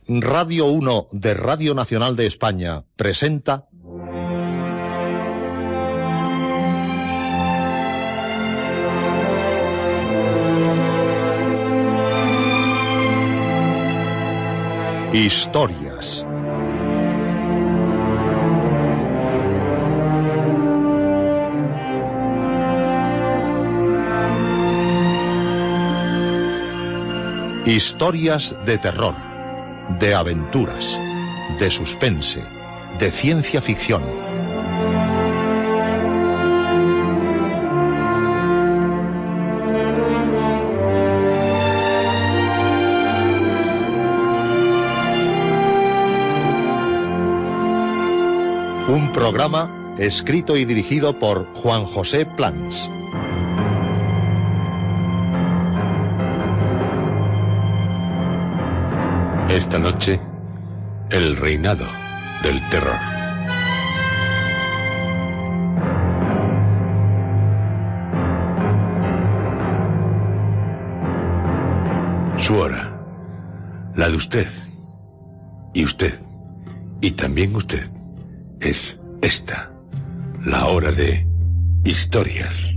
Radio 1 de Radio Nacional de España presenta Historias. Historias de terror, de aventuras, de suspense, de ciencia ficción. Un programa escrito y dirigido por Juan José Plans. Esta noche, el reinado del terror. Su hora, la de usted, y también usted, es esta, la hora de historias.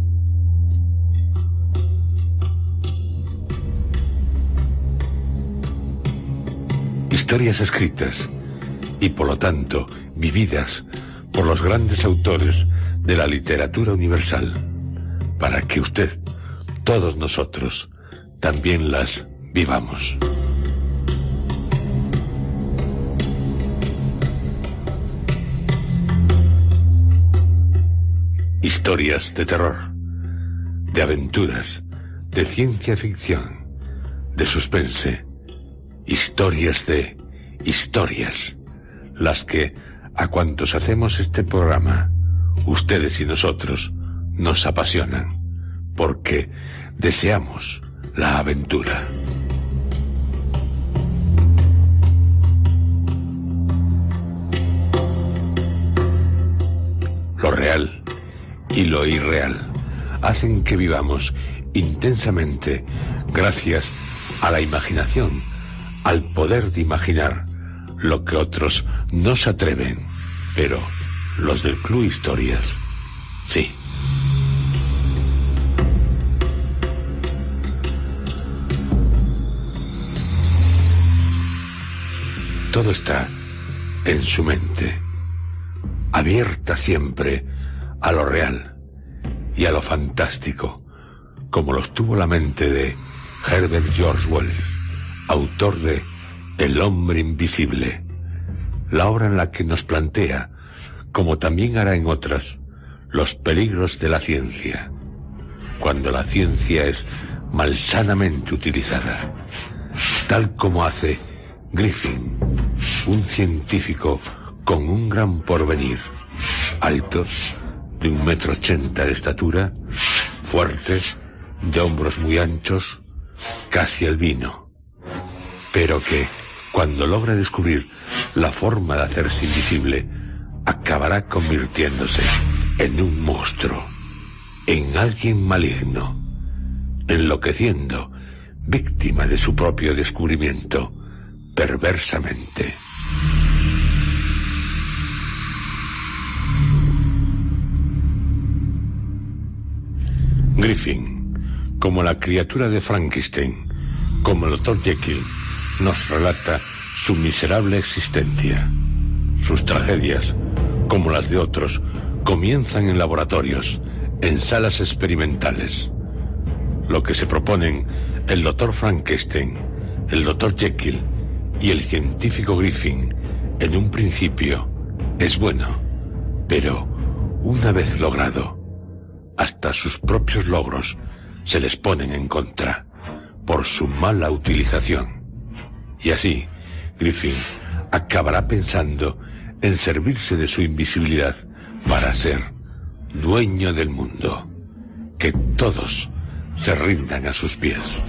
Historias escritas y por lo tanto vividas por los grandes autores de la literatura universal, para que usted, todos nosotros, también las vivamos. Historias de terror, de aventuras, de ciencia ficción, de suspense. Historias de historias, las que, a cuantos hacemos este programa, ustedes y nosotros, nos apasionan, porque deseamos la aventura. Lo real y lo irreal hacen que vivamos intensamente gracias a la imaginación, al poder de imaginar lo que otros no se atreven, pero los del Club Historias, sí. Todo está en su mente, abierta siempre a lo real y a lo fantástico, como lo tuvo la mente de Herbert George Wells, autor de El hombre invisible, la obra en la que nos plantea, como también hará en otras, los peligros de la ciencia, cuando la ciencia es malsanamente utilizada, tal como hace Griffin, un científico con un gran porvenir, alto, de 1,80 m de estatura, fuerte, de hombros muy anchos, casi albino, pero que, cuando logra descubrir la forma de hacerse invisible, acabará convirtiéndose en un monstruo, en alguien maligno, enloqueciendo, víctima de su propio descubrimiento, perversamente. Griffin, como la criatura de Frankenstein, como el Dr. Jekyll, nos relata su miserable existencia. Sus tragedias, como las de otros, comienzan en laboratorios, en salas experimentales. Lo que se proponen el Dr. Frankenstein, el Dr. Jekyll y el científico Griffin, en un principio, es bueno, pero una vez logrado, hasta sus propios logros se les ponen en contra por su mala utilización. Y así, Griffin acabará pensando en servirse de su invisibilidad para ser dueño del mundo, que todos se rindan a sus pies.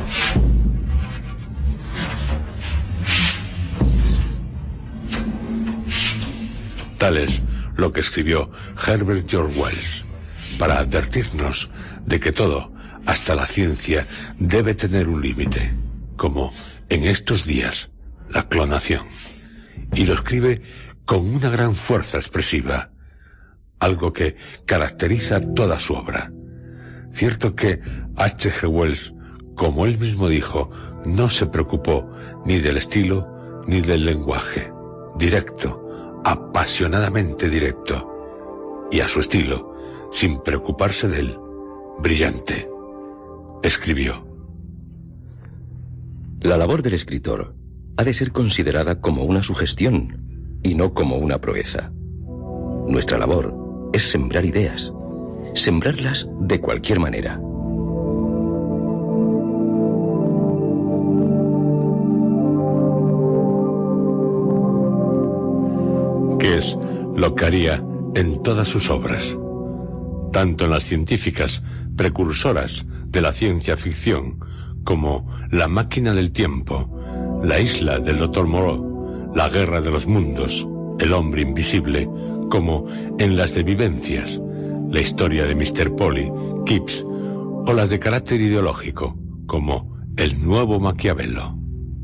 Tal es lo que escribió Herbert George Wells, para advertirnos de que todo, hasta la ciencia, debe tener un límite, como en estos días la clonación. Y lo escribe con una gran fuerza expresiva, algo que caracteriza toda su obra. Cierto que H.G. Wells, como él mismo dijo, no se preocupó ni del estilo ni del lenguaje. Directo, apasionadamente directo, y a su estilo, sin preocuparse de él, brillante. Escribió: La labor del escritor ha de ser considerada como una sugestión y no como una proeza. Nuestra labor es sembrar ideas, sembrarlas de cualquier manera. Que es lo que haría en todas sus obras, tanto en las científicas precursoras de la ciencia ficción como La máquina del tiempo, La isla del Dr. Moreau, La guerra de los mundos, El hombre invisible, como en las de vivencias, La historia de Mr. Polly, Gibbs, o las de carácter ideológico, como El nuevo Maquiavelo.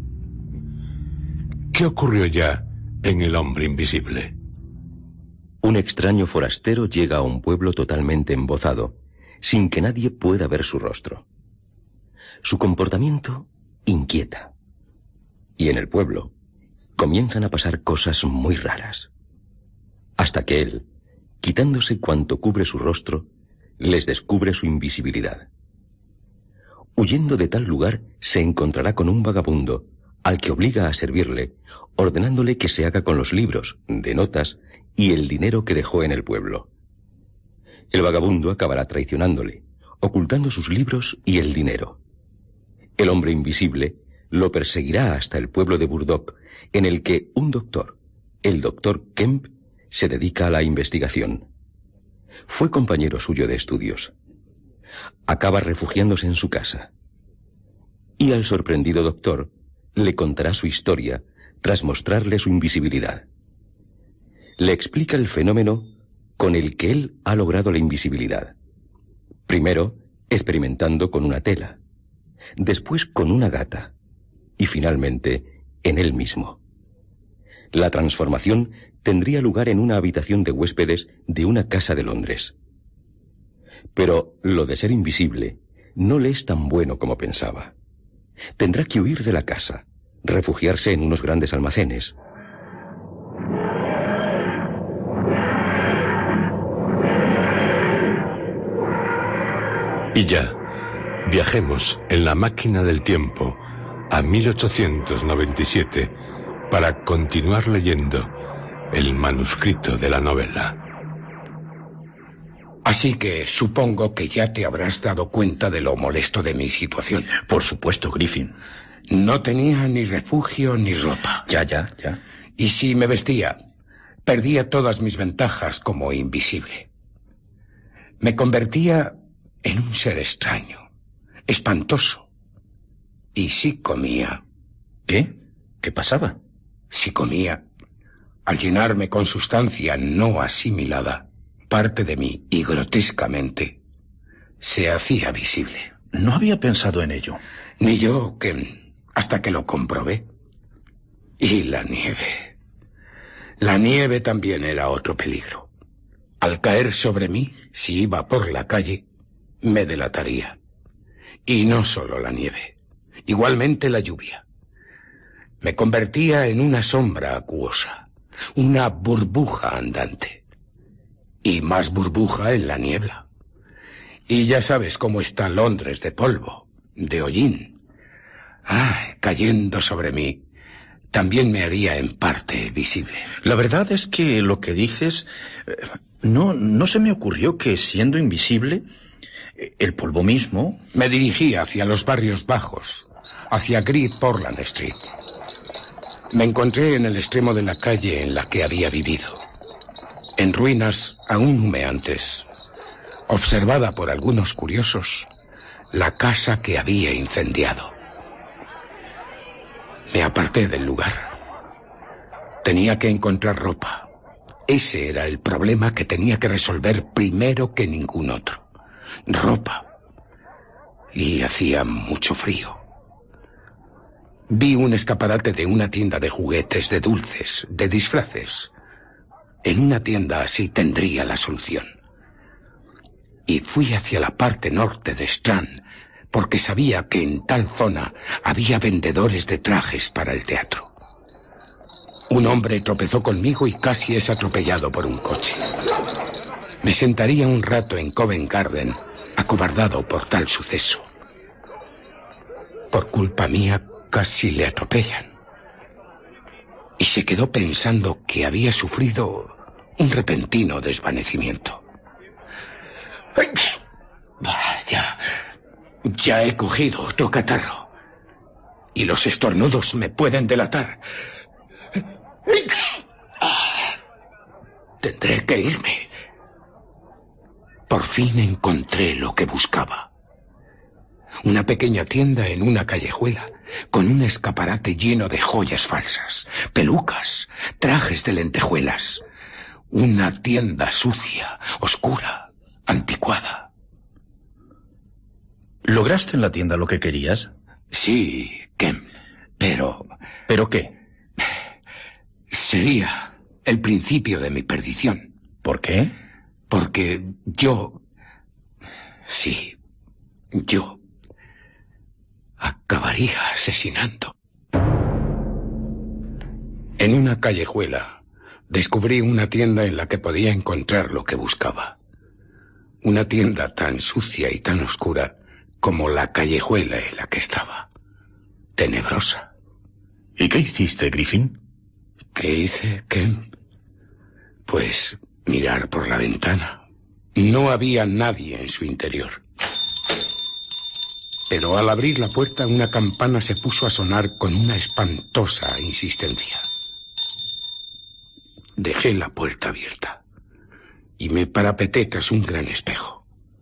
¿Qué ocurrió ya en El hombre invisible? Un extraño forastero llega a un pueblo totalmente embozado, sin que nadie pueda ver su rostro. Su comportamiento inquieta. Y en el pueblo comienzan a pasar cosas muy raras. Hasta que él, quitándose cuanto cubre su rostro, les descubre su invisibilidad. Huyendo de tal lugar, se encontrará con un vagabundo, al que obliga a servirle, ordenándole que se haga con los libros, de notas, y el dinero que dejó en el pueblo. El vagabundo acabará traicionándole, ocultando sus libros y el dinero. El hombre invisible lo perseguirá hasta el pueblo de Burdock, en el que un doctor, el doctor Kemp, se dedica a la investigación. Fue compañero suyo de estudios. Acaba refugiándose en su casa. Y al sorprendido doctor le contará su historia tras mostrarle su invisibilidad. Le explica el fenómeno con el que él ha logrado la invisibilidad. Primero, experimentando con una tela, después con una gata, y finalmente en él mismo. La transformación tendría lugar en una habitación de huéspedes de una casa de Londres. Pero lo de ser invisible no le es tan bueno como pensaba. Tendrá que huir de la casa, refugiarse en unos grandes almacenes. Y ya, viajemos en la máquina del tiempo a 1897 para continuar leyendo el manuscrito de la novela. Así que supongo que ya te habrás dado cuenta de lo molesto de mi situación. Por supuesto, Griffin. No tenía ni refugio ni ropa. Ya. Y si me vestía, perdía todas mis ventajas como invisible. Me convertía en un ser extraño, espantoso. Y si comía... ¿Qué? ¿Qué pasaba? Si comía, al llenarme con sustancia no asimilada, parte de mí, y grotescamente, se hacía visible. No había pensado en ello. Ni yo, hasta que lo comprobé. Y la nieve. La nieve también era otro peligro. Al caer sobre mí, si iba por la calle, me delataría. Y no solo la nieve, igualmente la lluvia. Me convertía en una sombra acuosa, una burbuja andante. Y más burbuja en la niebla. Y ya sabes cómo está Londres de polvo, de hollín. Cayendo sobre mí, también me haría en parte visible. La verdad es que lo que dices, no se me ocurrió que siendo invisible, el polvo mismo... Me dirigí hacia los barrios bajos, hacia Great Portland Street. Me encontré en el extremo de la calle en la que había vivido. En ruinas aún humeantes, observada por algunos curiosos, la casa que había incendiado. Me aparté del lugar. Tenía que encontrar ropa. Ese era el problema que tenía que resolver primero que ningún otro. Ropa. Y hacía mucho frío. Vi un escaparate de una tienda de juguetes, de dulces, de disfraces. En una tienda así tendría la solución. Y fui hacia la parte norte de Strand, porque sabía que en tal zona había vendedores de trajes para el teatro. Un hombre tropezó conmigo y casi es atropellado por un coche. Me sentaría un rato en Covent Garden, acobardado por tal suceso. Por culpa mía, casi le atropellan. Y se quedó pensando que había sufrido un repentino desvanecimiento. ¡Ay! Ya he cogido otro catarro. Y los estornudos me pueden delatar. Tendré que irme. Por fin encontré lo que buscaba. Una pequeña tienda en una callejuela, con un escaparate lleno de joyas falsas, pelucas, trajes de lentejuelas. Una tienda sucia, oscura, anticuada. ¿Lograste en la tienda lo que querías? Sí, Kemp, pero... ¿Pero qué? Sería el principio de mi perdición. ¿Por qué? Porque yo... Sí, yo... acabaría asesinando. En una callejuela descubrí una tienda en la que podía encontrar lo que buscaba. Una tienda tan sucia y tan oscura como la callejuela en la que estaba. Tenebrosa. ¿Y qué hiciste, Griffin? ¿Qué hice, Kemp? Pues mirar por la ventana. No había nadie en su interior. Pero al abrir la puerta, una campana se puso a sonar con una espantosa insistencia. Dejé la puerta abierta y me parapeté tras un gran espejo.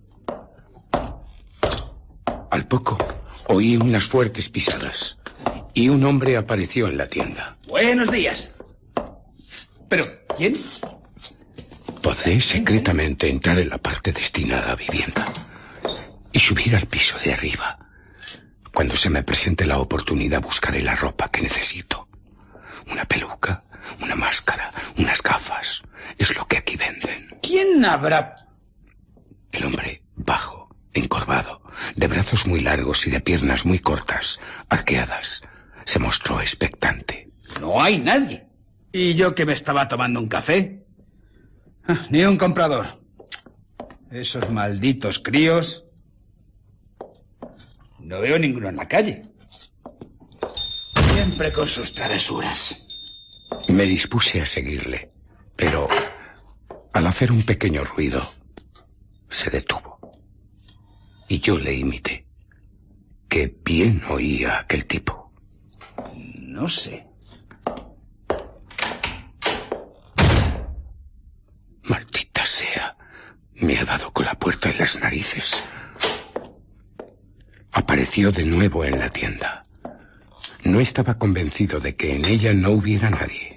Al poco, oí unas fuertes pisadas y un hombre apareció en la tienda. Buenos días. ¿Pero quién? Podré secretamente entrar en la parte destinada a vivienda y subir al piso de arriba. Cuando se me presente la oportunidad, buscaré la ropa que necesito. Una peluca, una máscara, unas gafas. Es lo que aquí venden. ¿Quién habrá...? El hombre, bajo, encorvado, de brazos muy largos y de piernas muy cortas, arqueadas, se mostró expectante. No hay nadie. ¿Y yo que me estaba tomando un café? Ni un comprador. Esos malditos críos... No veo ninguno en la calle. Siempre con sus travesuras. Me dispuse a seguirle, pero al hacer un pequeño ruido, se detuvo. Y yo le imité. Qué bien oía aquel tipo. No sé. Maldita sea. Me ha dado con la puerta en las narices. Apareció de nuevo en la tienda. No estaba convencido de que en ella no hubiera nadie.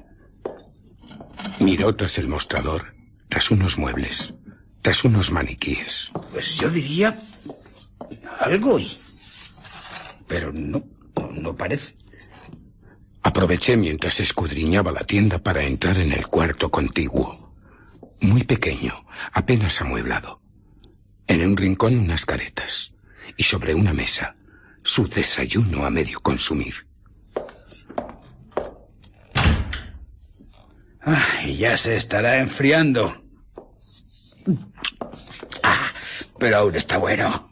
Miró tras el mostrador, tras unos muebles, tras unos maniquíes. Pues yo diría... algo y... Pero no parece. Aproveché mientras escudriñaba la tienda para entrar en el cuarto contiguo. Muy pequeño, apenas amueblado. En un rincón unas caretas. Y sobre una mesa, su desayuno a medio consumir. Y ya se estará enfriando. Pero aún está bueno.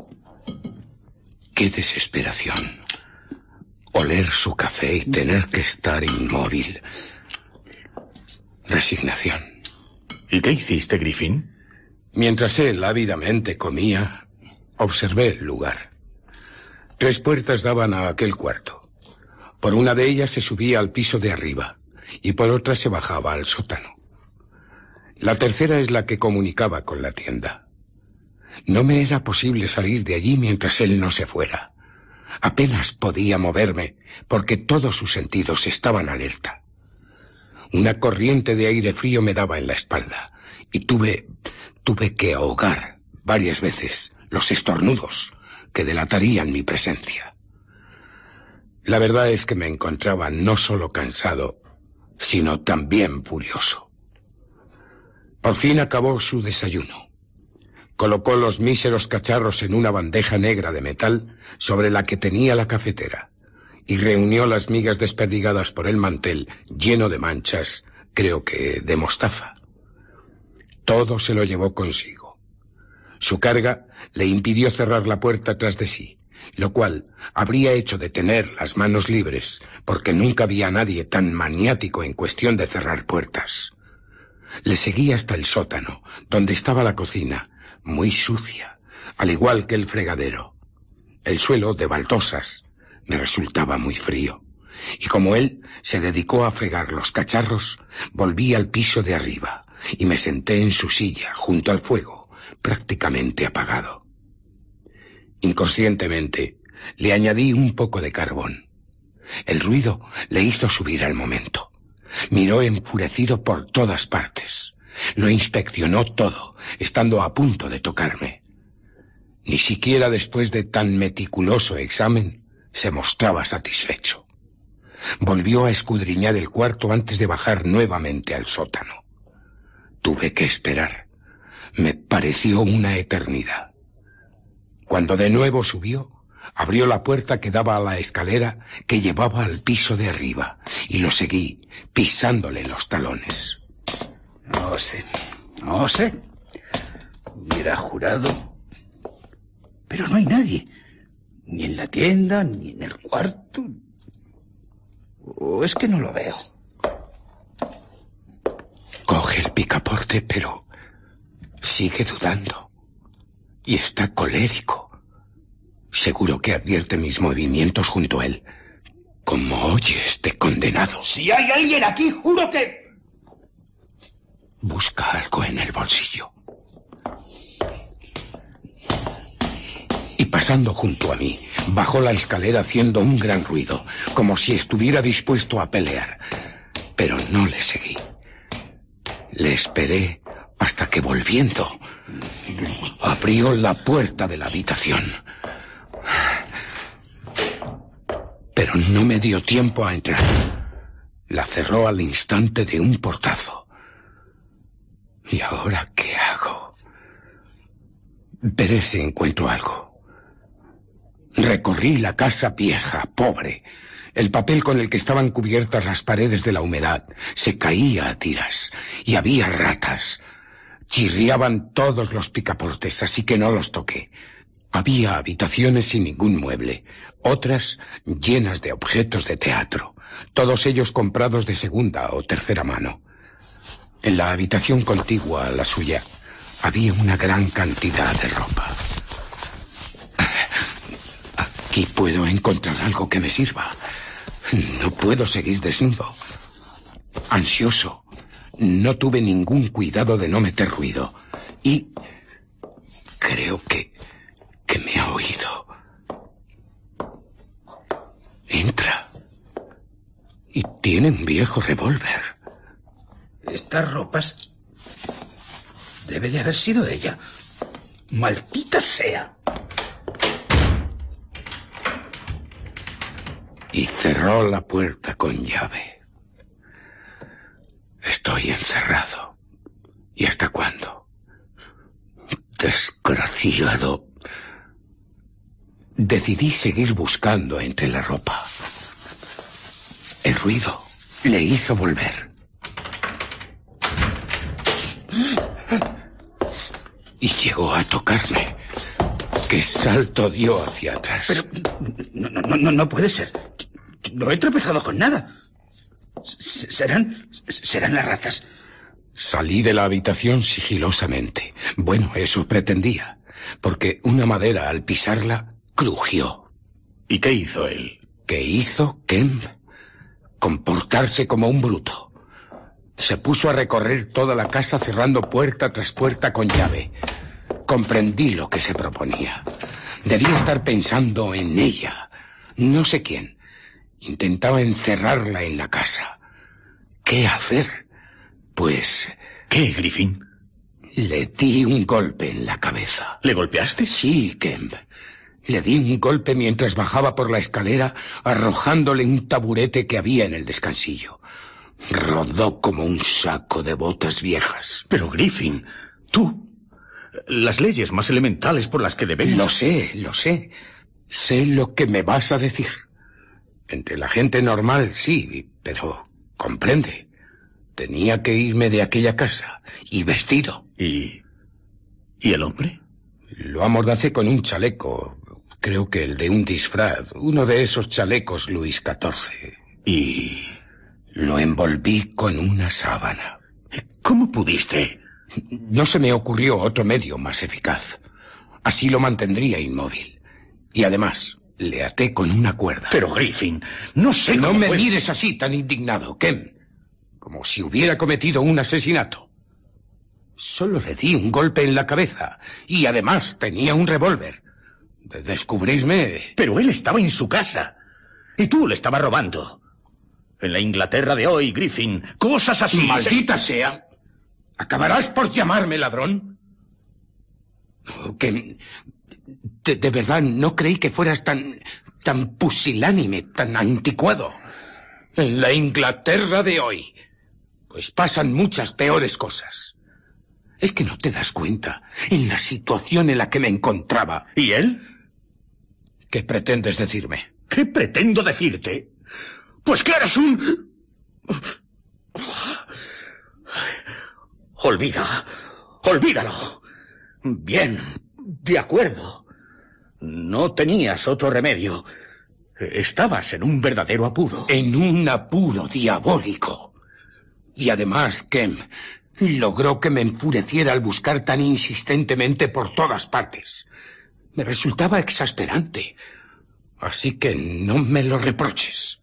Qué desesperación. Oler su café y tener que estar inmóvil. Resignación. ¿Y qué hiciste, Griffin? Mientras él ávidamente comía, observé el lugar. 3 puertas daban a aquel cuarto. Por una de ellas se subía al piso de arriba y por otra se bajaba al sótano. La tercera es la que comunicaba con la tienda. No me era posible salir de allí mientras él no se fuera. Apenas podía moverme porque todos sus sentidos estaban alerta. Una corriente de aire frío me daba en la espalda y tuve que ahogar varias veces los estornudos que delatarían mi presencia. La verdad es que me encontraba no solo cansado, sino también furioso. Por fin acabó su desayuno. Colocó los míseros cacharros en una bandeja negra de metal sobre la que tenía la cafetera y reunió las migas desperdigadas por el mantel lleno de manchas, creo que de mostaza. Todo se lo llevó consigo. Su carga le impidió cerrar la puerta tras de sí, lo cual habría hecho de tener las manos libres, porque nunca vi a nadie tan maniático en cuestión de cerrar puertas. Le seguí hasta el sótano, donde estaba la cocina, muy sucia, al igual que el fregadero. El suelo, de baldosas, me resultaba muy frío, y como él se dedicó a fregar los cacharros, volví al piso de arriba y me senté en su silla junto al fuego, prácticamente apagado. Inconscientemente le añadí un poco de carbón. El ruido le hizo subir al momento. Miró enfurecido por todas partes. Lo inspeccionó todo, estando a punto de tocarme. Ni siquiera después de tan meticuloso examen se mostraba satisfecho. Volvió a escudriñar el cuarto antes de bajar nuevamente al sótano. Tuve que esperar. Me pareció una eternidad. Cuando de nuevo subió, abrió la puerta que daba a la escalera que llevaba al piso de arriba y lo seguí, pisándole los talones. No sé. Hubiera jurado. Pero no hay nadie. Ni en la tienda, ni en el cuarto. ¿O es que no lo veo? Coge el picaporte, pero sigue dudando. Y está colérico. Seguro que advierte mis movimientos junto a él. Como oye este condenado. Si hay alguien aquí, juro que... Busca algo en el bolsillo. Y pasando junto a mí, bajó la escalera haciendo un gran ruido, como si estuviera dispuesto a pelear. Pero no le seguí. Le esperé hasta que, volviendo, abrió la puerta de la habitación. Pero no me dio tiempo a entrar. La cerró al instante de un portazo. ¿Y ahora qué hago? Veré si encuentro algo. Recorrí la casa vieja, pobre. El papel con el que estaban cubiertas las paredes de la humedad se caía a tiras, y había ratas. Chirriaban todos los picaportes, así que no los toqué. Había habitaciones sin ningún mueble, otras llenas de objetos de teatro, todos ellos comprados de segunda o tercera mano. En la habitación contigua a la suya había una gran cantidad de ropa. Aquí puedo encontrar algo que me sirva. No puedo seguir desnudo. Ansioso, no tuve ningún cuidado de no meter ruido. Y creo que me ha oído. Entra. Y tiene un viejo revólver. Estas ropas... Debe de haber sido ella. ¡Maldita sea! Y cerró la puerta con llave. Estoy encerrado. ¿Y hasta cuándo? Desgraciado. Decidí seguir buscando entre la ropa. El ruido le hizo volver. Y llegó a tocarme. ¿Qué salto dio hacia atrás? Pero no puede ser. No he tropezado con nada. Serán las ratas. Salí de la habitación sigilosamente. Bueno, eso pretendía, porque una madera al pisarla crujió. ¿Y qué hizo él? ¿Qué hizo Kemp? Comportarse como un bruto. Se puso a recorrer toda la casa cerrando puerta tras puerta con llave. Comprendí lo que se proponía. Debía estar pensando en ella. No sé quién. Intentaba encerrarla en la casa. ¿Qué hacer? Pues... ¿Qué, Griffin? Le di un golpe en la cabeza. ¿Le golpeaste? Sí, Kemp. Le di un golpe mientras bajaba por la escalera, arrojándole un taburete que había en el descansillo. Rodó como un saco de botas viejas. Pero, Griffin, tú... Las leyes más elementales por las que debemos... Lo sé. Sé lo que me vas a decir. Entre la gente normal, sí, pero... comprende. Tenía que irme de aquella casa, y vestido. ¿Y el hombre? Lo amordacé con un chaleco, creo que el de un disfraz, uno de esos chalecos Luis XIV. ¿Y...? Lo envolví con una sábana. ¿Cómo pudiste? No se me ocurrió otro medio más eficaz. Así lo mantendría inmóvil. Y además, le até con una cuerda. Pero, Griffin, no sé No cómo me puedes... mires así, tan indignado, Ken. Como si hubiera cometido un asesinato. Solo le di un golpe en la cabeza. Y además tenía un revólver. De descubrirme... Pero él estaba en su casa. Y tú le estabas robando. En la Inglaterra de hoy, Griffin, cosas así... ¡Maldita sea! ¿Acabarás por llamarme ladrón? Que... De verdad, no creí que fueras tan pusilánime, tan anticuado. En la Inglaterra de hoy, pues pasan muchas peores cosas. Es que no te das cuenta en la situación en la que me encontraba. ¿Y él? ¿Qué pretendes decirme? ¿Qué pretendo decirte? Pues que eres un... Olvídalo. Bien, de acuerdo. No tenías otro remedio. Estabas en un verdadero apuro. En un apuro diabólico. Y además, Kem logró que me enfureciera al buscar tan insistentemente por todas partes. Me resultaba exasperante. Así que no me lo reproches.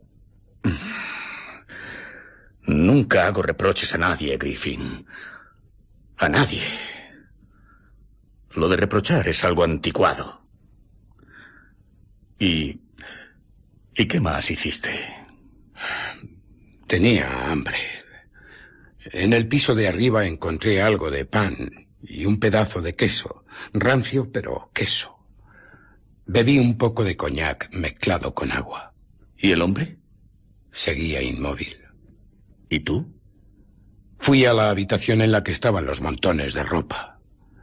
Nunca hago reproches a nadie, Griffin. A nadie. Lo de reprochar es algo anticuado. ¿Y qué más hiciste? Tenía hambre. En el piso de arriba encontré algo de pan y un pedazo de queso. Rancio, pero queso. Bebí un poco de coñac mezclado con agua. ¿Y el hombre? Seguía inmóvil. ¿Y tú? Fui a la habitación en la que estaban los montones de ropa.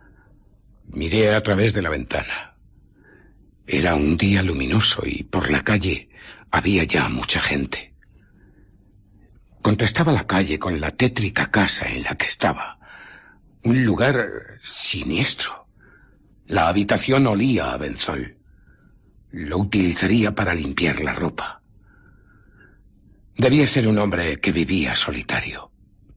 Miré a través de la ventana. Era un día luminoso y por la calle había ya mucha gente. Contrastaba la calle con la tétrica casa en la que estaba. Un lugar siniestro. La habitación olía a benzol. Lo utilizaría para limpiar la ropa. Debía ser un hombre que vivía solitario.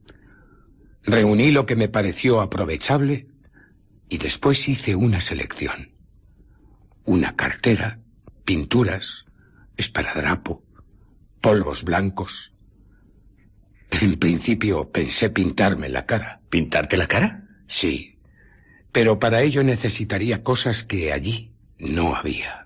Reuní lo que me pareció aprovechable y después hice una selección. Una cartera, pinturas, esparadrapo, polvos blancos. En principio pensé pintarme la cara. ¿Pintarte la cara? Sí, pero para ello necesitaría cosas que allí no había.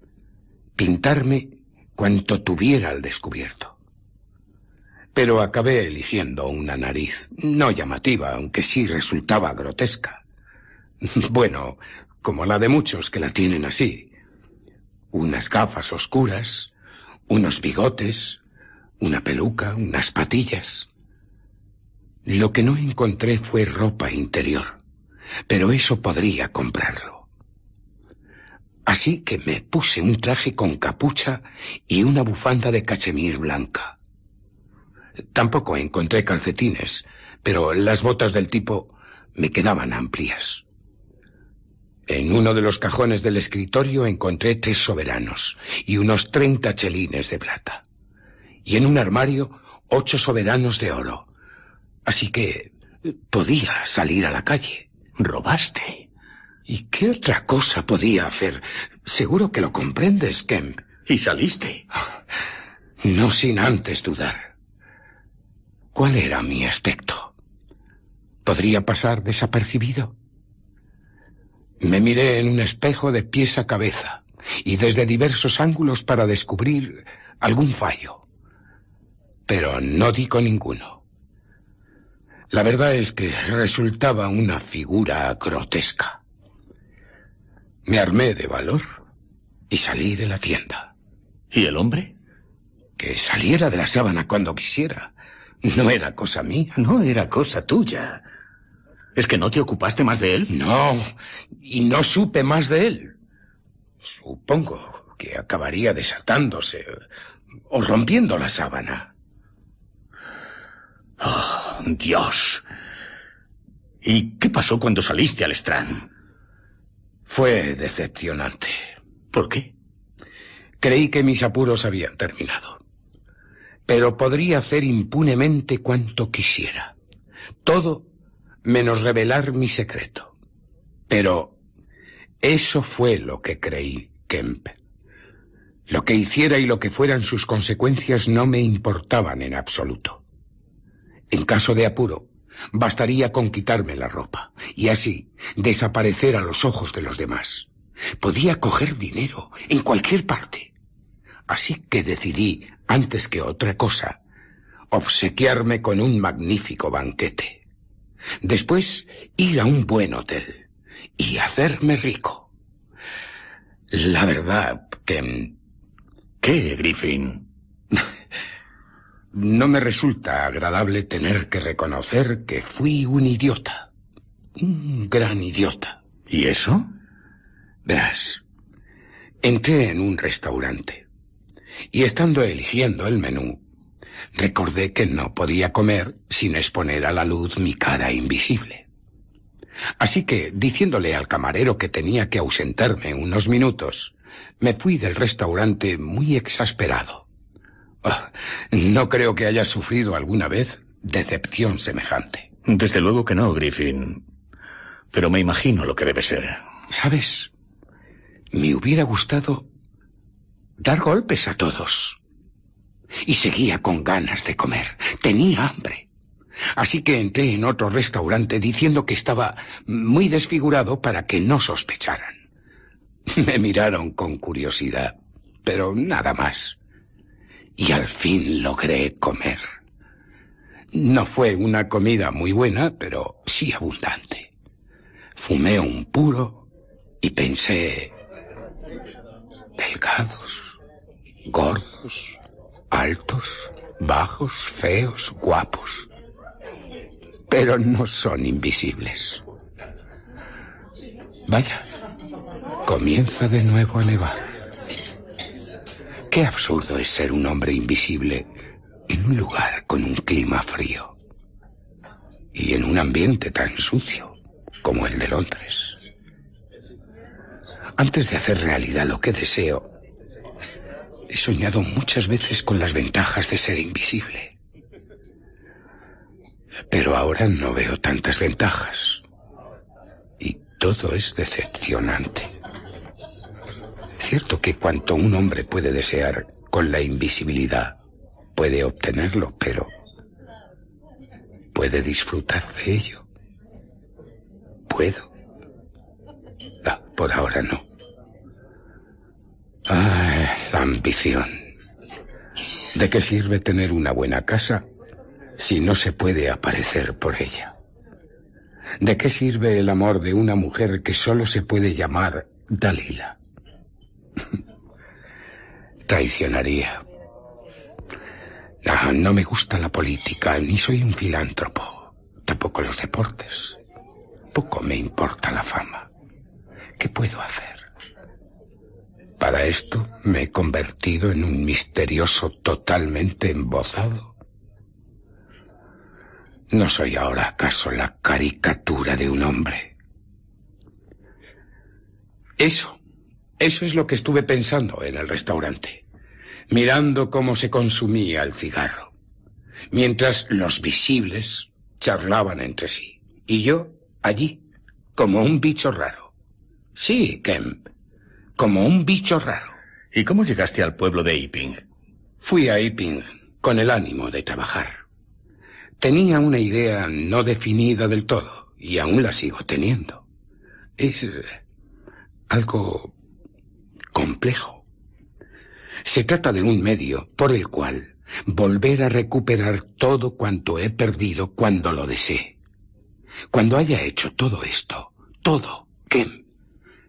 Pintarme cuanto tuviera al descubierto. Pero acabé eligiendo una nariz, no llamativa, aunque sí resultaba grotesca. Bueno, como la de muchos que la tienen así. Unas gafas oscuras, unos bigotes, una peluca, unas patillas. Lo que no encontré fue ropa interior, pero eso podría comprarlo. Así que me puse un traje con capucha y una bufanda de cachemir blanca. Tampoco encontré calcetines, pero las botas del tipo me quedaban amplias. En uno de los cajones del escritorio encontré 3 soberanos y unos 30 chelines de plata. Y en un armario 8 soberanos de oro. Así que podía salir a la calle. ¿Robaste? ¿Y qué otra cosa podía hacer? Seguro que lo comprendes, Kemp. ¿Y saliste? No sin antes dudar. ¿Cuál era mi aspecto? ¿Podría pasar desapercibido? Me miré en un espejo de pies a cabeza y desde diversos ángulos para descubrir algún fallo. Pero no di con ninguno. La verdad es que resultaba una figura grotesca. Me armé de valor y salí de la tienda. ¿Y el hombre? Que saliera de la sábana cuando quisiera. No era cosa mía. No era cosa tuya. ¿Es que no te ocupaste más de él? No, y no supe más de él. Supongo que acabaría desatándose o rompiendo la sábana. Oh, Dios. ¿Y qué pasó cuando saliste al Strand? Fue decepcionante. ¿Por qué? Creí que mis apuros habían terminado. Pero podría hacer impunemente cuanto quisiera. Todo menos revelar mi secreto. Pero eso fue lo que creí, Kemp. Lo que hiciera y lo que fueran sus consecuencias no me importaban en absoluto. En caso de apuro, bastaría con quitarme la ropa y así desaparecer a los ojos de los demás. Podía coger dinero en cualquier parte. Así que decidí, antes que otra cosa, obsequiarme con un magnífico banquete. Después, ir a un buen hotel y hacerme rico. La verdad que... ¿Qué, Griffin? No me resulta agradable tener que reconocer que fui un idiota. Un gran idiota. ¿Y eso? Verás, entré en un restaurante y estando eligiendo el menú, recordé que no podía comer sin exponer a la luz mi cara invisible. Así que, diciéndole al camarero que tenía que ausentarme unos minutos, me fui del restaurante muy exasperado. Oh, no creo que haya sufrido alguna vez decepción semejante. Desde luego que no, Griffin. Pero me imagino lo que debe ser. ¿Sabes? Me hubiera gustado dar golpes a todos. Y seguía con ganas de comer. Tenía hambre. Así que entré en otro restaurante diciendo que estaba muy desfigurado para que no sospecharan. Me miraron con curiosidad, pero nada más. Y al fin logré comer. No fue una comida muy buena, pero sí abundante. Fumé un puro y pensé... delgados, gordos, altos, bajos, feos, guapos. Pero no son invisibles. Vaya, comienza de nuevo a nevar. Qué absurdo es ser un hombre invisible en un lugar con un clima frío y en un ambiente tan sucio como el de Londres. Antes de hacer realidad lo que deseo, he soñado muchas veces con las ventajas de ser invisible. Pero ahora no veo tantas ventajas y todo es decepcionante. Cierto que cuanto un hombre puede desear con la invisibilidad, puede obtenerlo, pero ¿puede disfrutar de ello? ¿Puedo? No, por ahora no. Ay, la ambición. ¿De qué sirve tener una buena casa si no se puede aparecer por ella? ¿De qué sirve el amor de una mujer que solo se puede llamar Dalila? Traicionaría. No me gusta la política, ni soy un filántropo. Tampoco los deportes. Poco me importa la fama. ¿Qué puedo hacer? Para esto me he convertido en un misterioso totalmente embozado. ¿No soy ahora acaso la caricatura de un hombre? Eso es lo que estuve pensando en el restaurante, mirando cómo se consumía el cigarro, mientras los visibles charlaban entre sí, y yo allí, como un bicho raro. Sí, Kemp, como un bicho raro. ¿Y cómo llegaste al pueblo de Epping? Fui a Epping con el ánimo de trabajar. Tenía una idea no definida del todo, y aún la sigo teniendo. Es algo complejo. Se trata de un medio por el cual volver a recuperar todo cuanto he perdido cuando lo desee. Cuando haya hecho todo esto, todo, Kemp,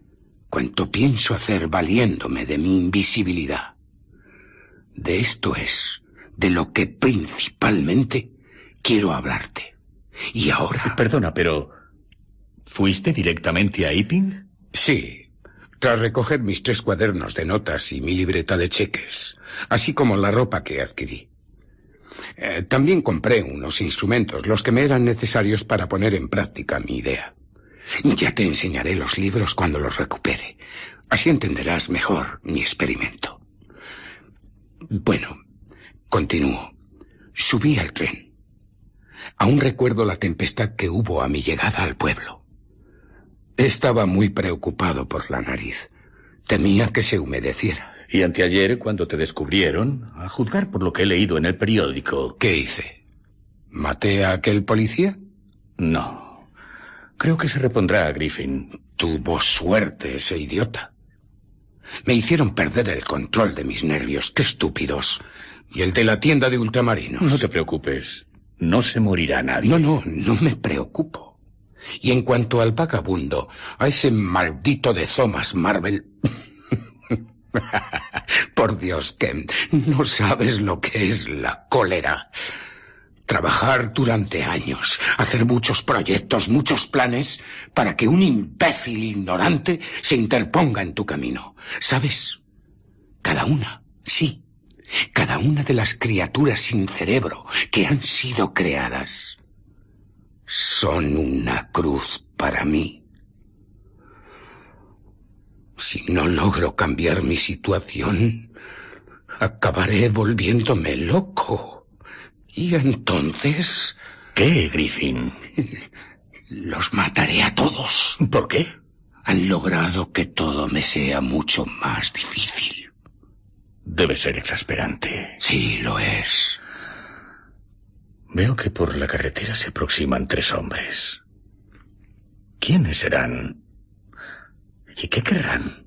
cuanto pienso hacer valiéndome de mi invisibilidad. De esto es de lo que principalmente quiero hablarte. Y ahora... Perdona, pero... ¿fuiste directamente a Iping? Sí, tras recoger mis 3 cuadernos de notas y mi libreta de cheques, así como la ropa que adquirí. También compré unos instrumentos, los que me eran necesarios para poner en práctica mi idea. Ya te enseñaré los libros cuando los recupere. Así entenderás mejor mi experimento. Bueno, continúo. Subí al tren. Aún recuerdo la tempestad que hubo a mi llegada al pueblo. Estaba muy preocupado por la nariz. Temía que se humedeciera. Y anteayer, cuando te descubrieron, a juzgar por lo que he leído en el periódico... ¿Qué hice? ¿Maté a aquel policía? No. Creo que se repondrá a Griffin. Tuvo suerte ese idiota. Me hicieron perder el control de mis nervios. ¡Qué estúpidos! Y el de la tienda de ultramarinos. No te preocupes. No se morirá nadie. No me preocupo. Y en cuanto al vagabundo, a ese maldito de Thomas Marvel... Por Dios, Kent, no sabes lo que es la cólera. Trabajar durante años, hacer muchos proyectos, muchos planes, para que un imbécil ignorante se interponga en tu camino. ¿Sabes? Cada una de las criaturas sin cerebro que han sido creadas son una cruz para mí. Si no logro cambiar mi situación, acabaré volviéndome loco. Y entonces... ¿Qué, Griffin? Los mataré a todos. ¿Por qué? Han logrado que todo me sea mucho más difícil. Debe ser exasperante. Sí, lo es. Veo que por la carretera se aproximan 3 hombres. ¿Quiénes serán? ¿Y qué querrán?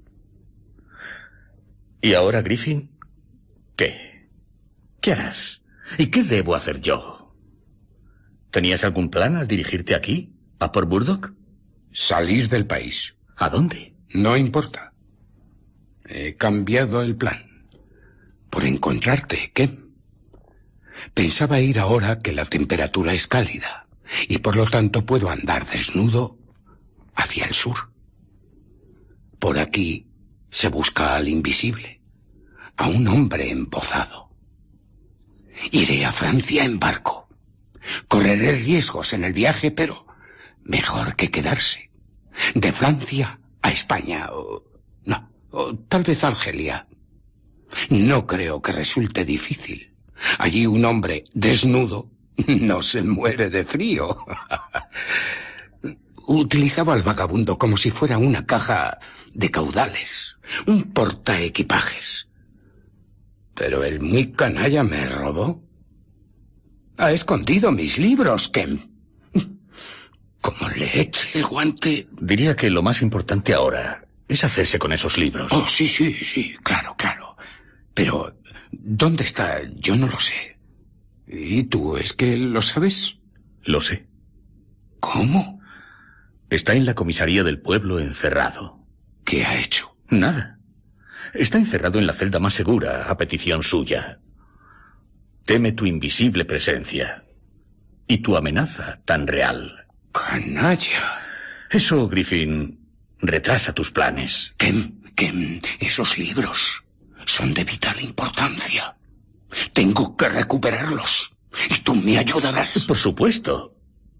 ¿Y ahora, Griffin? ¿Qué? ¿Qué harás? ¿Y qué debo hacer yo? ¿Tenías algún plan al dirigirte aquí? ¿A por Burdock? Salir del país. ¿A dónde? No importa. He cambiado el plan. Por encontrarte, ¿qué? Pensaba ir ahora que la temperatura es cálida y por lo tanto puedo andar desnudo hacia el sur. Por aquí se busca al invisible, a un hombre embozado. Iré a Francia en barco. Correré riesgos en el viaje, pero mejor que quedarse. De Francia a España, o tal vez Argelia. No creo que resulte difícil. Allí un hombre desnudo no se muere de frío. Utilizaba al vagabundo como si fuera una caja de caudales, un portaequipajes. Pero el muy canalla me robó. Ha escondido mis libros, Ken. Como le eche el guante... Diría que lo más importante ahora es hacerse con esos libros. Oh, sí, claro. Pero, ¿dónde está? Yo no lo sé. ¿Y tú, es que lo sabes? Lo sé. ¿Cómo? Está en la comisaría del pueblo encerrado. ¿Qué ha hecho? Nada. Está encerrado en la celda más segura, a petición suya. Teme tu invisible presencia y tu amenaza tan real. ¡Canalla! Eso, Griffin, retrasa tus planes. Ken, esos libros son de vital importancia. Tengo que recuperarlos. Y tú me ayudarás. Por supuesto.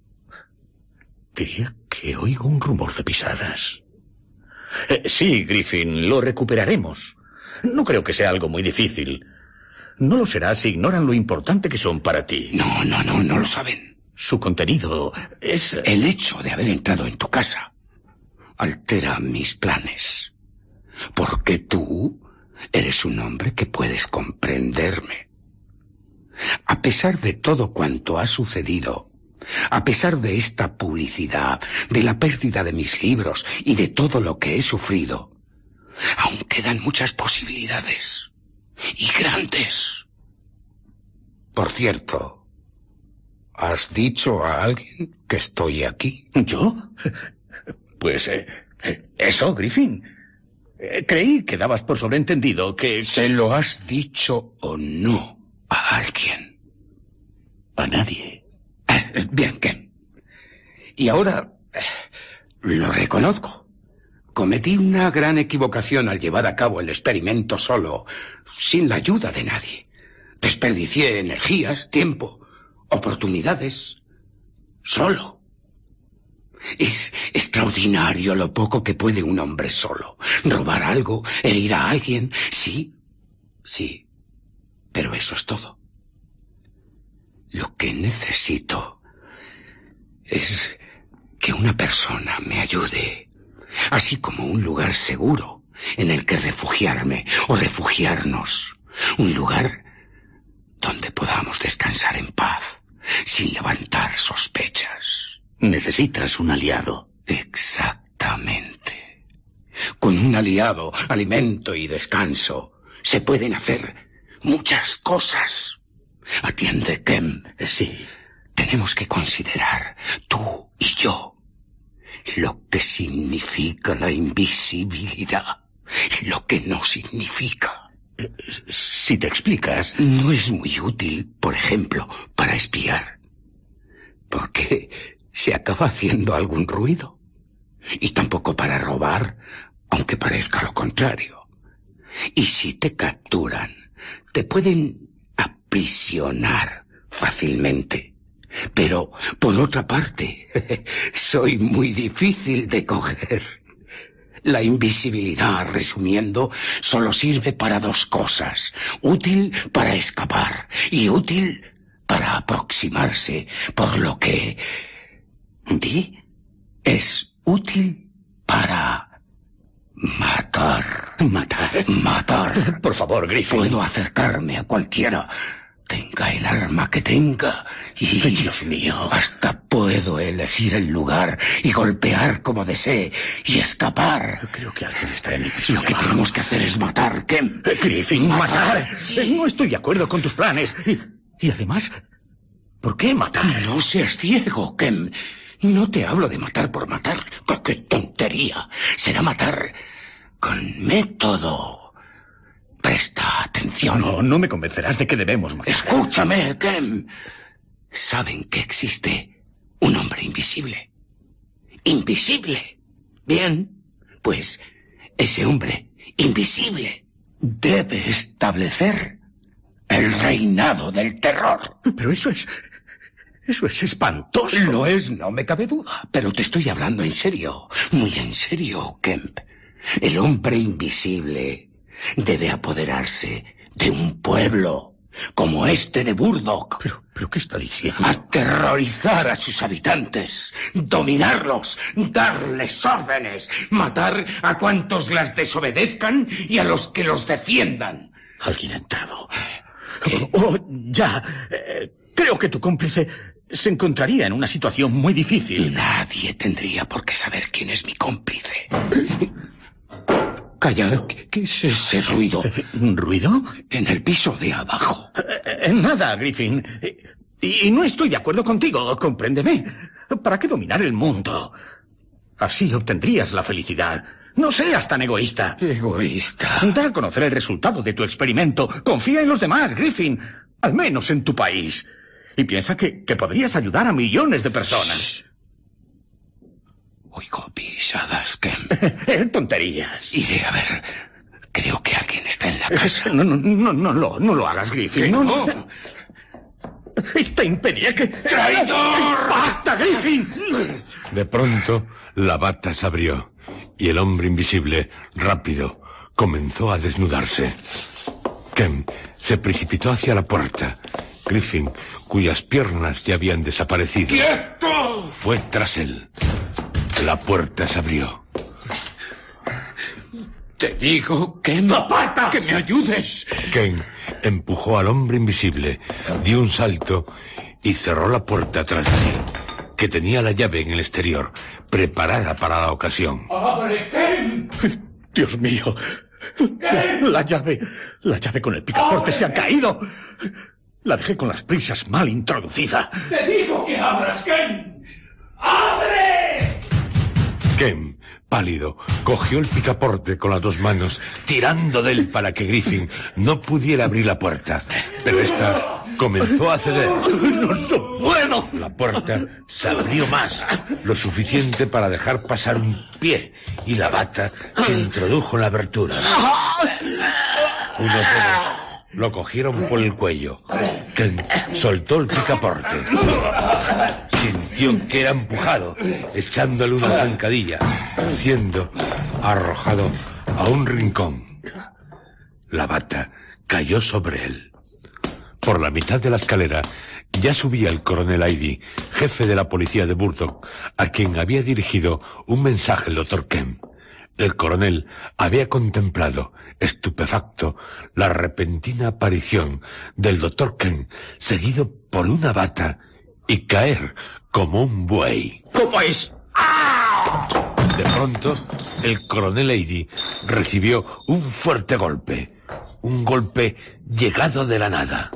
Diría que oigo un rumor de pisadas. Sí, Griffin, lo recuperaremos. No creo que sea algo muy difícil. No lo será si ignoran lo importante que son para ti. No lo saben. Su contenido es... El hecho de haber entrado en tu casa altera mis planes. Porque tú eres un hombre que puedes comprenderme. A pesar de todo cuanto ha sucedido, a pesar de esta publicidad, de la pérdida de mis libros y de todo lo que he sufrido, aún quedan muchas posibilidades. Y grandes. Por cierto, ¿has dicho a alguien que estoy aquí? ¿Yo? Pues ¿Eso, Griffin? Creí que dabas por sobreentendido que... ¿Se lo has dicho o no a alguien? A nadie. Bien, Ken. Y ahora lo reconozco. Cometí una gran equivocación al llevar a cabo el experimento solo, sin la ayuda de nadie. Desperdicié energías, tiempo, oportunidades, solo. Es extraordinario lo poco que puede un hombre solo. Robar algo, herir a alguien, sí, pero eso es todo. Lo que necesito es que una persona me ayude, así como un lugar seguro en el que refugiarme o refugiarnos. Un lugar donde podamos descansar en paz, sin levantar sospechas. Necesitas un aliado. Exactamente. Con un aliado, alimento y descanso, se pueden hacer muchas cosas. Atiende, Ken. Sí. Tenemos que considerar, tú y yo, lo que significa la invisibilidad y lo que no significa. Si te explicas... No es muy útil, por ejemplo, para espiar. Porque se acaba haciendo algún ruido. Y tampoco para robar, aunque parezca lo contrario. Y si te capturan, te pueden aprisionar fácilmente. Pero, por otra parte, soy muy difícil de coger. La invisibilidad, resumiendo, solo sirve para dos cosas. Útil para escapar y útil para aproximarse, por lo que... ¿Di? Es útil para matar. Matar. Por favor, Griffin. Puedo acercarme a cualquiera, tenga el arma que tenga, y... Dios mío. Hasta puedo elegir el lugar y golpear como desee y escapar. Creo que alguien está en el piso. Lo que tenemos que hacer es matar, Ken. Griffin, matar. Sí. No estoy de acuerdo con tus planes. Y además, ¿por qué matar? No seas ciego, Ken. No te hablo de matar por matar. ¡Qué tontería! Será matar con método. Presta atención. No me convencerás de que debemos matar. Escúchame, Ken. Saben que existe un hombre invisible. ¿Invisible? Bien, pues ese hombre invisible debe establecer el reinado del terror. Pero eso es espantoso. Lo es, no me cabe duda. Pero te estoy hablando en serio, muy en serio, Kemp. El hombre invisible debe apoderarse de un pueblo como este de Burdock. ¿Pero qué está diciendo? Aterrorizar a sus habitantes, dominarlos, darles órdenes, matar a cuantos las desobedezcan y a los que los defiendan. Alguien ha entrado. Ya. Creo que tu cómplice se encontraría en una situación muy difícil. Nadie tendría por qué saber quién es mi cómplice. Calla, ¿qué es ese ruido? ¿Un ruido? En el piso de abajo. Nada, Griffin. Y no estoy de acuerdo contigo, compréndeme. ¿Para qué dominar el mundo? Así obtendrías la felicidad. No seas tan egoísta. Egoísta. Da a conocer el resultado de tu experimento. Confía en los demás, Griffin. Al menos en tu país. Y piensa que podrías ayudar a millones de personas. Oigo pisadas, Ken. Tonterías. Iré a ver. Creo que alguien está en la casa. No lo hagas, Griffin. No. Te impedía que... ¡Traidor! ¡Basta, Griffin! De pronto, la bata se abrió y el hombre invisible, rápido, comenzó a desnudarse. Ken se precipitó hacia la puerta. Griffin, cuyas piernas ya habían desaparecido, ¡Quieto! fue tras él. La puerta se abrió. Te digo, Ken, ¡Aparta! que me ayudes. Ken empujó al hombre invisible, dio un salto y cerró la puerta tras de sí, que tenía la llave en el exterior, preparada para la ocasión. ¡Abre, Ken! Dios mío. La llave con el picaporte se ha caído. La dejé con las prisas mal introducida. ¡Te digo que abras, Ken! ¡Abre! Ken pálido, cogió el picaporte con las dos manos, tirando de él para que Griffin no pudiera abrir la puerta. Pero esta comenzó a ceder. ¡No puedo! La puerta se abrió más, lo suficiente para dejar pasar un pie, y la bata se introdujo en la abertura. Unos dedos lo cogieron por el cuello. Ken soltó el picaporte. Sintió que era empujado, echándole una zancadilla, siendo arrojado a un rincón. La bata cayó sobre él. Por la mitad de la escalera ya subía el coronel Aidy, jefe de la policía de Burdock, a quien había dirigido un mensaje el doctor Kemp. El coronel había contemplado, estupefacto, la repentina aparición del doctor Kemp, seguido por una bata, y caer como un buey. ¿Cómo es? De pronto, el coronel Aidy recibió un fuerte golpe. Un golpe llegado de la nada.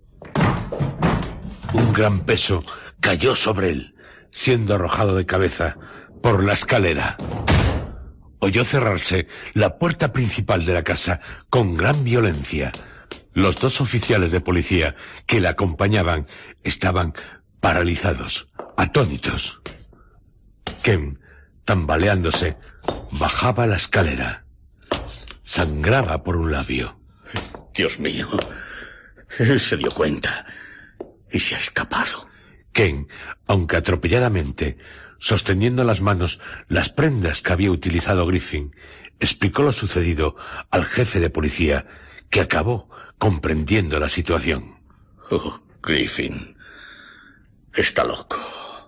Un gran peso cayó sobre él, siendo arrojado de cabeza por la escalera. Oyó cerrarse la puerta principal de la casa con gran violencia. Los dos oficiales de policía que le acompañaban estaban paralizados, atónitos. Ken, tambaleándose, bajaba la escalera. Sangraba por un labio. Dios mío. Él se dio cuenta y se ha escapado. Ken, aunque atropelladamente, sosteniendo en las manos las prendas que había utilizado Griffin, explicó lo sucedido al jefe de policía, que acabó comprendiendo la situación. Oh, Griffin. Está loco.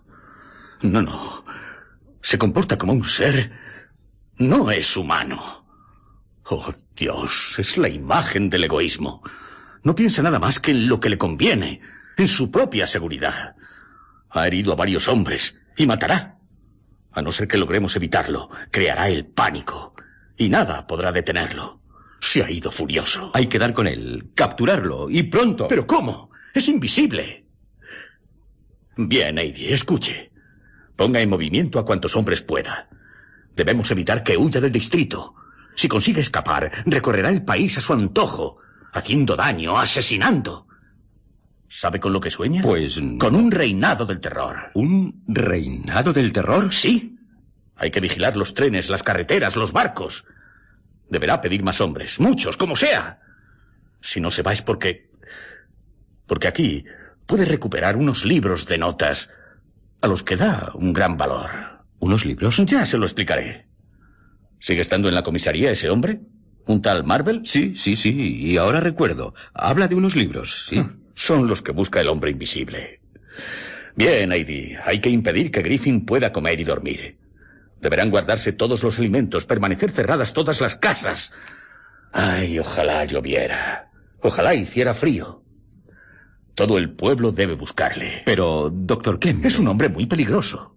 No. Se comporta como un ser. No es humano. Oh, Dios, es la imagen del egoísmo. No piensa nada más que en lo que le conviene, en su propia seguridad. Ha herido a varios hombres y matará. A no ser que logremos evitarlo, creará el pánico y nada podrá detenerlo. Se ha ido furioso. Hay que dar con él, capturarlo, y pronto. ¿Pero cómo? Es invisible. Bien, Aidy, escuche. Ponga en movimiento a cuantos hombres pueda. Debemos evitar que huya del distrito. Si consigue escapar, recorrerá el país a su antojo, haciendo daño, asesinando. ¿Sabe con lo que sueña? Pues... con un reinado del terror. ¿Un reinado del terror? Sí. Hay que vigilar los trenes, las carreteras, los barcos. Deberá pedir más hombres, muchos, como sea. Si no se va es porque aquí puede recuperar unos libros de notas a los que da un gran valor. ¿Unos libros? Ya se lo explicaré. ¿Sigue estando en la comisaría ese hombre? ¿Un tal Marvel? Sí, y ahora recuerdo. Habla de unos libros, sí. Son los que busca el hombre invisible. Bien, Aidy, hay que impedir que Griffin pueda comer y dormir. Deberán guardarse todos los alimentos, permanecer cerradas todas las casas. Ay, ojalá lloviera. Ojalá hiciera frío. Todo el pueblo debe buscarle. Pero, doctor Kemp... es un hombre muy peligroso.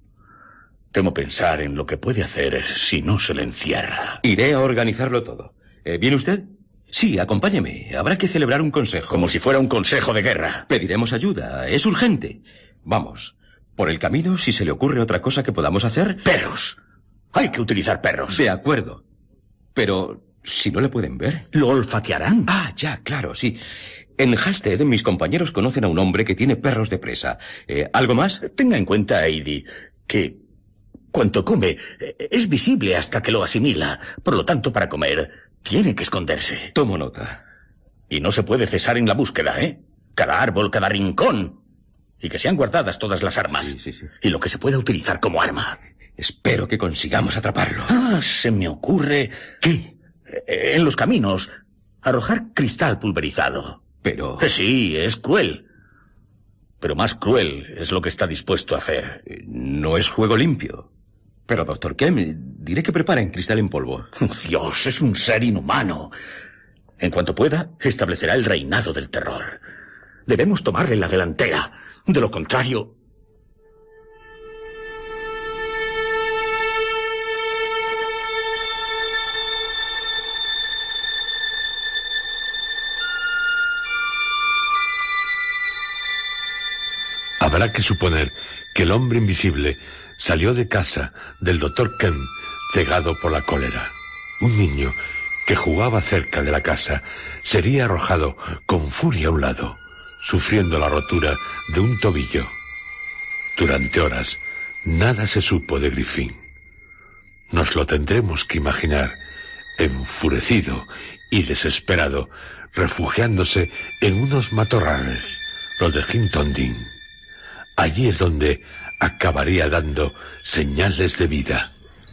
Temo pensar en lo que puede hacer si no se le encierra. Iré a organizarlo todo. ¿Viene usted? Sí, acompáñeme. Habrá que celebrar un consejo. Como si fuera un consejo de guerra. Pediremos ayuda. Es urgente. Vamos. Por el camino, si se le ocurre otra cosa que podamos hacer... ¡Perros! Hay que utilizar perros. De acuerdo. Pero, si no le pueden ver... ¿Lo olfatearán? Ah, ya, claro, sí. En Halstead, mis compañeros conocen a un hombre que tiene perros de presa. ¿Algo más? Tenga en cuenta, Aidy, que cuanto come es visible hasta que lo asimila. Por lo tanto, para comer, tiene que esconderse. Tomo nota. Y no se puede cesar en la búsqueda, ¿eh? Cada árbol, cada rincón. Y que sean guardadas todas las armas. Sí. Y lo que se pueda utilizar como arma. Espero que consigamos atraparlo. Ah, se me ocurre... ¿Qué? En los caminos, arrojar cristal pulverizado. Pero... Sí, es cruel. Pero más cruel es lo que está dispuesto a hacer. No es juego limpio. Pero, doctor Kemp, diré que preparen cristal en polvo. Dios, es un ser inhumano. En cuanto pueda, establecerá el reinado del terror. Debemos tomarle la delantera. De lo contrario... Habrá que suponer que el hombre invisible salió de casa del doctor Kemp cegado por la cólera. Un niño que jugaba cerca de la casa sería arrojado con furia a un lado, sufriendo la rotura de un tobillo. Durante horas, nada se supo de Griffin. Nos lo tendremos que imaginar, enfurecido y desesperado, refugiándose en unos matorrales, los de Hinton Dean. Allí es donde acabaría dando señales de vida.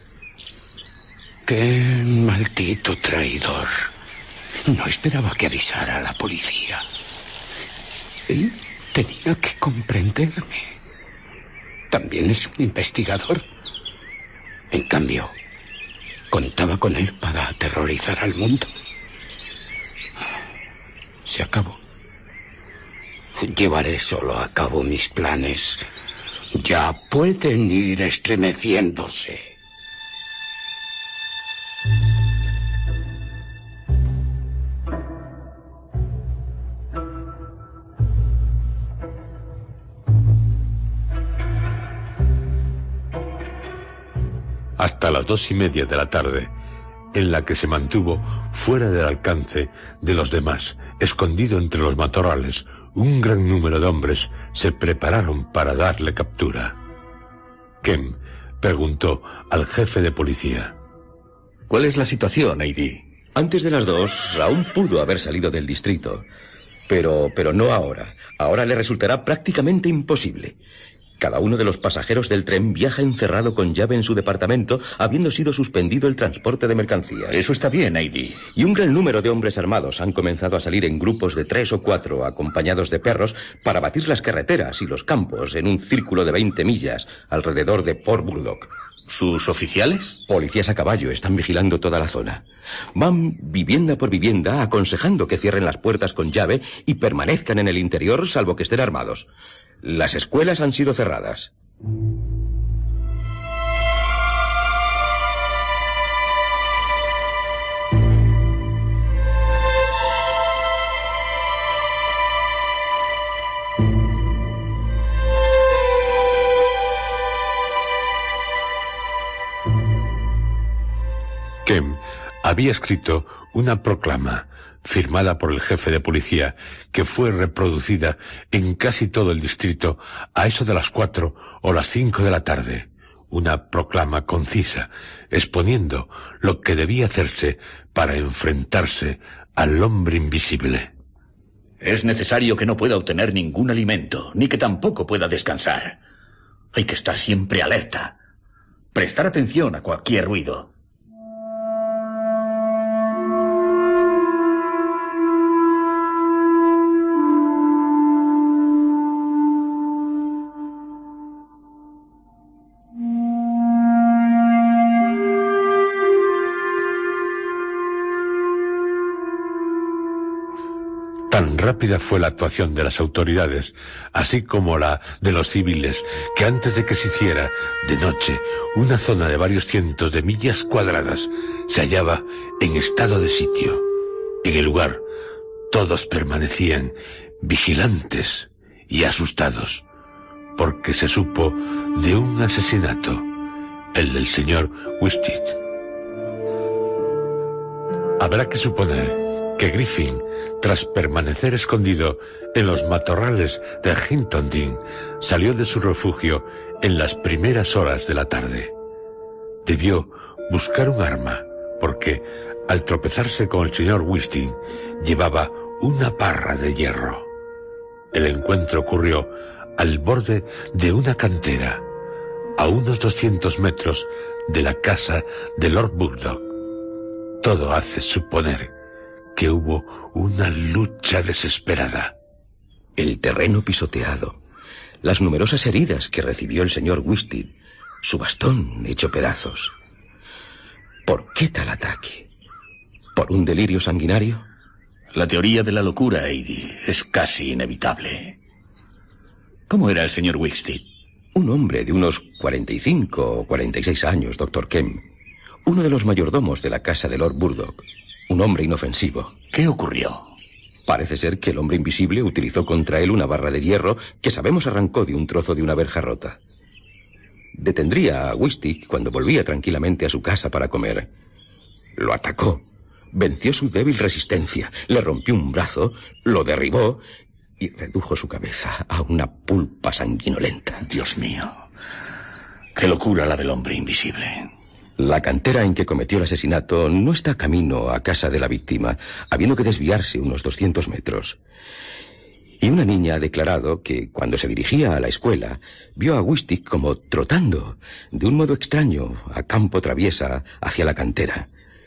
¡Qué maldito traidor! No esperaba que avisara a la policía. Él tenía que comprenderme. También es un investigador. En cambio, contaba con él para aterrorizar al mundo. Se acabó. Llevaré solo a cabo mis planes. Ya pueden ir estremeciéndose. Hasta las 2:30 de la tarde, en la que se mantuvo fuera del alcance de los demás, escondido entre los matorrales, un gran número de hombres se prepararon para darle captura. Kemp preguntó al jefe de policía. ¿Cuál es la situación, A.D.? Antes de las 2 aún pudo haber salido del distrito, pero no ahora. Ahora le resultará prácticamente imposible. Cada uno de los pasajeros del tren viaja encerrado con llave en su departamento, habiendo sido suspendido el transporte de mercancías. Eso está bien, A.D. Y un gran número de hombres armados han comenzado a salir en grupos de 3 o 4, acompañados de perros, para batir las carreteras y los campos en un círculo de 20 millas alrededor de Port Burdock. ¿Sus oficiales? Policías a caballo están vigilando toda la zona. Van vivienda por vivienda aconsejando que cierren las puertas con llave y permanezcan en el interior salvo que estén armados. Las escuelas han sido cerradas. Kemp había escrito una proclama firmada por el jefe de policía, que fue reproducida en casi todo el distrito a eso de las 4 o las 5 de la tarde. Una proclama concisa, exponiendo lo que debía hacerse para enfrentarse al hombre invisible. Es necesario que no pueda obtener ningún alimento, ni que tampoco pueda descansar. Hay que estar siempre alerta. Prestar atención a cualquier ruido. Tan rápida fue la actuación de las autoridades, así como la de los civiles, que antes de que se hiciera de noche, una zona de varios cientos de millas cuadradas se hallaba en estado de sitio. En el lugar, todos permanecían vigilantes y asustados, porque se supo de un asesinato, el del señor Winston. Habrá que suponer que Griffin, tras permanecer escondido en los matorrales de Hinton Dean, salió de su refugio en las primeras horas de la tarde. Debió buscar un arma, porque al tropezarse con el señor Winston, llevaba una barra de hierro. El encuentro ocurrió al borde de una cantera, a unos 200 metros de la casa de Lord Burdock. Todo hace suponer que hubo una lucha desesperada. El terreno pisoteado, las numerosas heridas que recibió el señor Winston, su bastón hecho pedazos. ¿Por qué tal ataque? ¿Por un delirio sanguinario? La teoría de la locura, A.D., es casi inevitable. ¿Cómo era el señor Winston? Un hombre de unos 45 o 46 años, Dr. Kemp. Uno de los mayordomos de la casa de Lord Burdock. Un hombre inofensivo. ¿Qué ocurrió? Parece ser que el hombre invisible utilizó contra él una barra de hierro que sabemos arrancó de un trozo de una verja rota. Detendría a Wistic cuando volvía tranquilamente a su casa para comer. Lo atacó, venció su débil resistencia, le rompió un brazo, lo derribó y redujo su cabeza a una pulpa sanguinolenta. Dios mío, qué locura la del hombre invisible. La cantera en que cometió el asesinato no está camino a casa de la víctima, habiendo que desviarse unos 200 metros. Y una niña ha declarado que, cuando se dirigía a la escuela, vio a Wistic como trotando, de un modo extraño, a campo traviesa, hacia la cantera.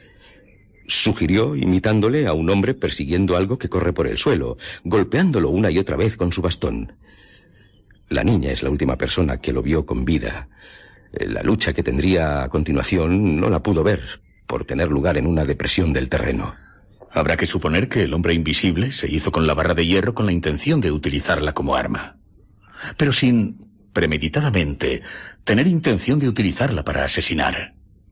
Sugirió imitándole a un hombre persiguiendo algo que corre por el suelo, golpeándolo una y otra vez con su bastón. La niña es la última persona que lo vio con vida. La lucha que tendría a continuación no la pudo ver, por tener lugar en una depresión del terreno. Habrá que suponer que el hombre invisible se hizo con la barra de hierro con la intención de utilizarla como arma, pero sin, premeditadamente, tener intención de utilizarla para asesinar.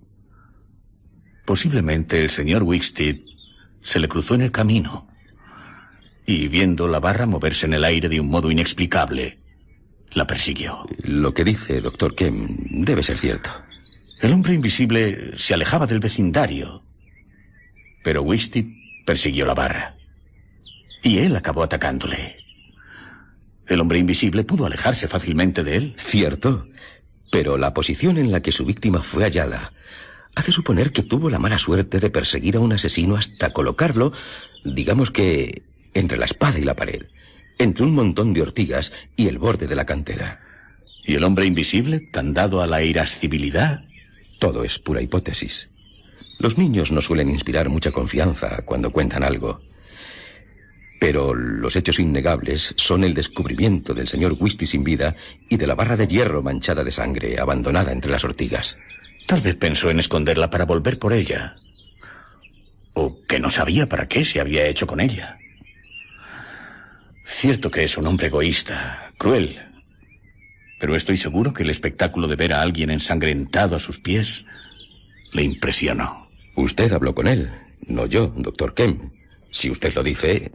Posiblemente el señor Wicksteed se le cruzó en el camino y, viendo la barra moverse en el aire de un modo inexplicable, la persiguió. Lo que dice Dr. Kemp debe ser cierto. El hombre invisible se alejaba del vecindario, pero Wicksteed persiguió la barra y él acabó atacándole. El hombre invisible pudo alejarse fácilmente de él. Cierto, pero la posición en la que su víctima fue hallada hace suponer que tuvo la mala suerte de perseguir a un asesino hasta colocarlo, digamos que, entre la espada y la pared, entre un montón de ortigas y el borde de la cantera. ¿Y el hombre invisible, tan dado a la irascibilidad? Todo es pura hipótesis. Los niños no suelen inspirar mucha confianza cuando cuentan algo. Pero los hechos innegables son el descubrimiento del señor Wicksteed sin vida y de la barra de hierro manchada de sangre, abandonada entre las ortigas. Tal vez pensó en esconderla para volver por ella. O que no sabía para qué se había hecho con ella. Cierto que es un hombre egoísta, cruel. Pero estoy seguro que el espectáculo de ver a alguien ensangrentado a sus pies le impresionó. Usted habló con él, no yo, Dr. Kemp. Si usted lo dice...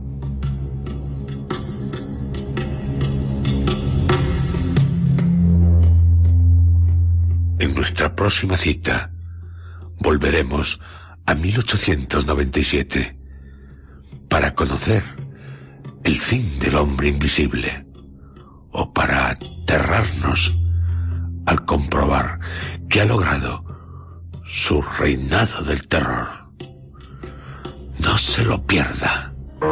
En nuestra próxima cita volveremos a 1897 para conocer el fin del hombre invisible o para aterrarnos al comprobar que ha logrado su reinado del terror. No se lo pierda.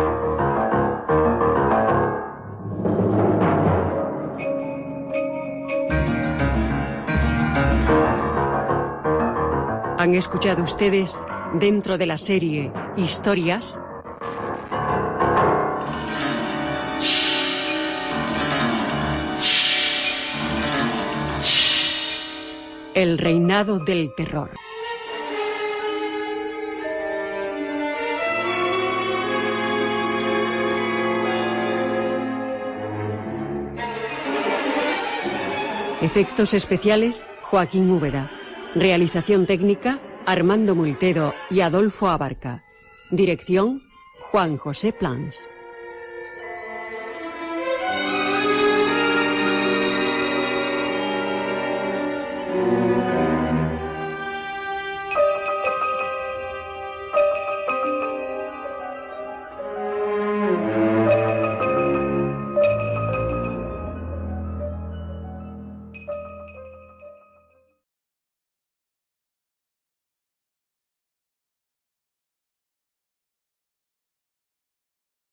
Han escuchado ustedes, dentro de la serie Historias, El reinado del terror. Efectos especiales, Joaquín Úbeda. Realización técnica, Armando Multedo y Adolfo Abarca. Dirección, Juan José Plans.